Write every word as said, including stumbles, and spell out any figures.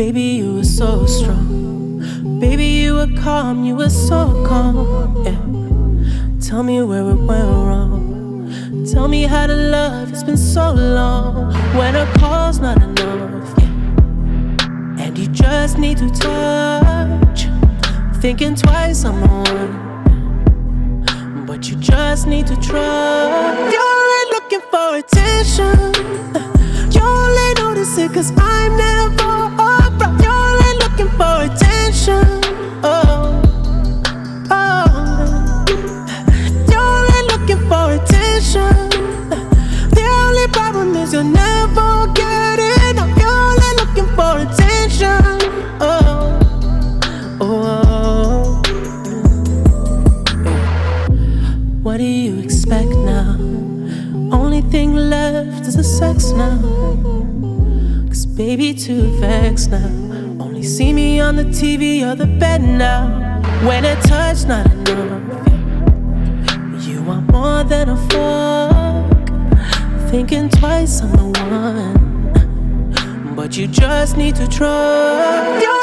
Baby, you were so strong. Baby, you were calm, you were so calm. Yeah. Tell me where it went wrong. Tell me how to love, it's been so long. When a call's not enough, yeah. And you just need to touch. Thinking twice, I'm the one. But you just need to trust. You're ain't looking for attention. You only notice it cause I'm never around. You ain't looking for attention. Oh, oh. You ain't looking for attention. The only problem is you'll never get enough. You only looking for attention. Oh, oh, oh. What do you expect now? Only thing left is the sex now. Cause baby, too vexed now. Only see me on the T V or the bed now. When a touch not enough, you want more than a fuck. Thinking twice, I'm the one. But you just need to trust.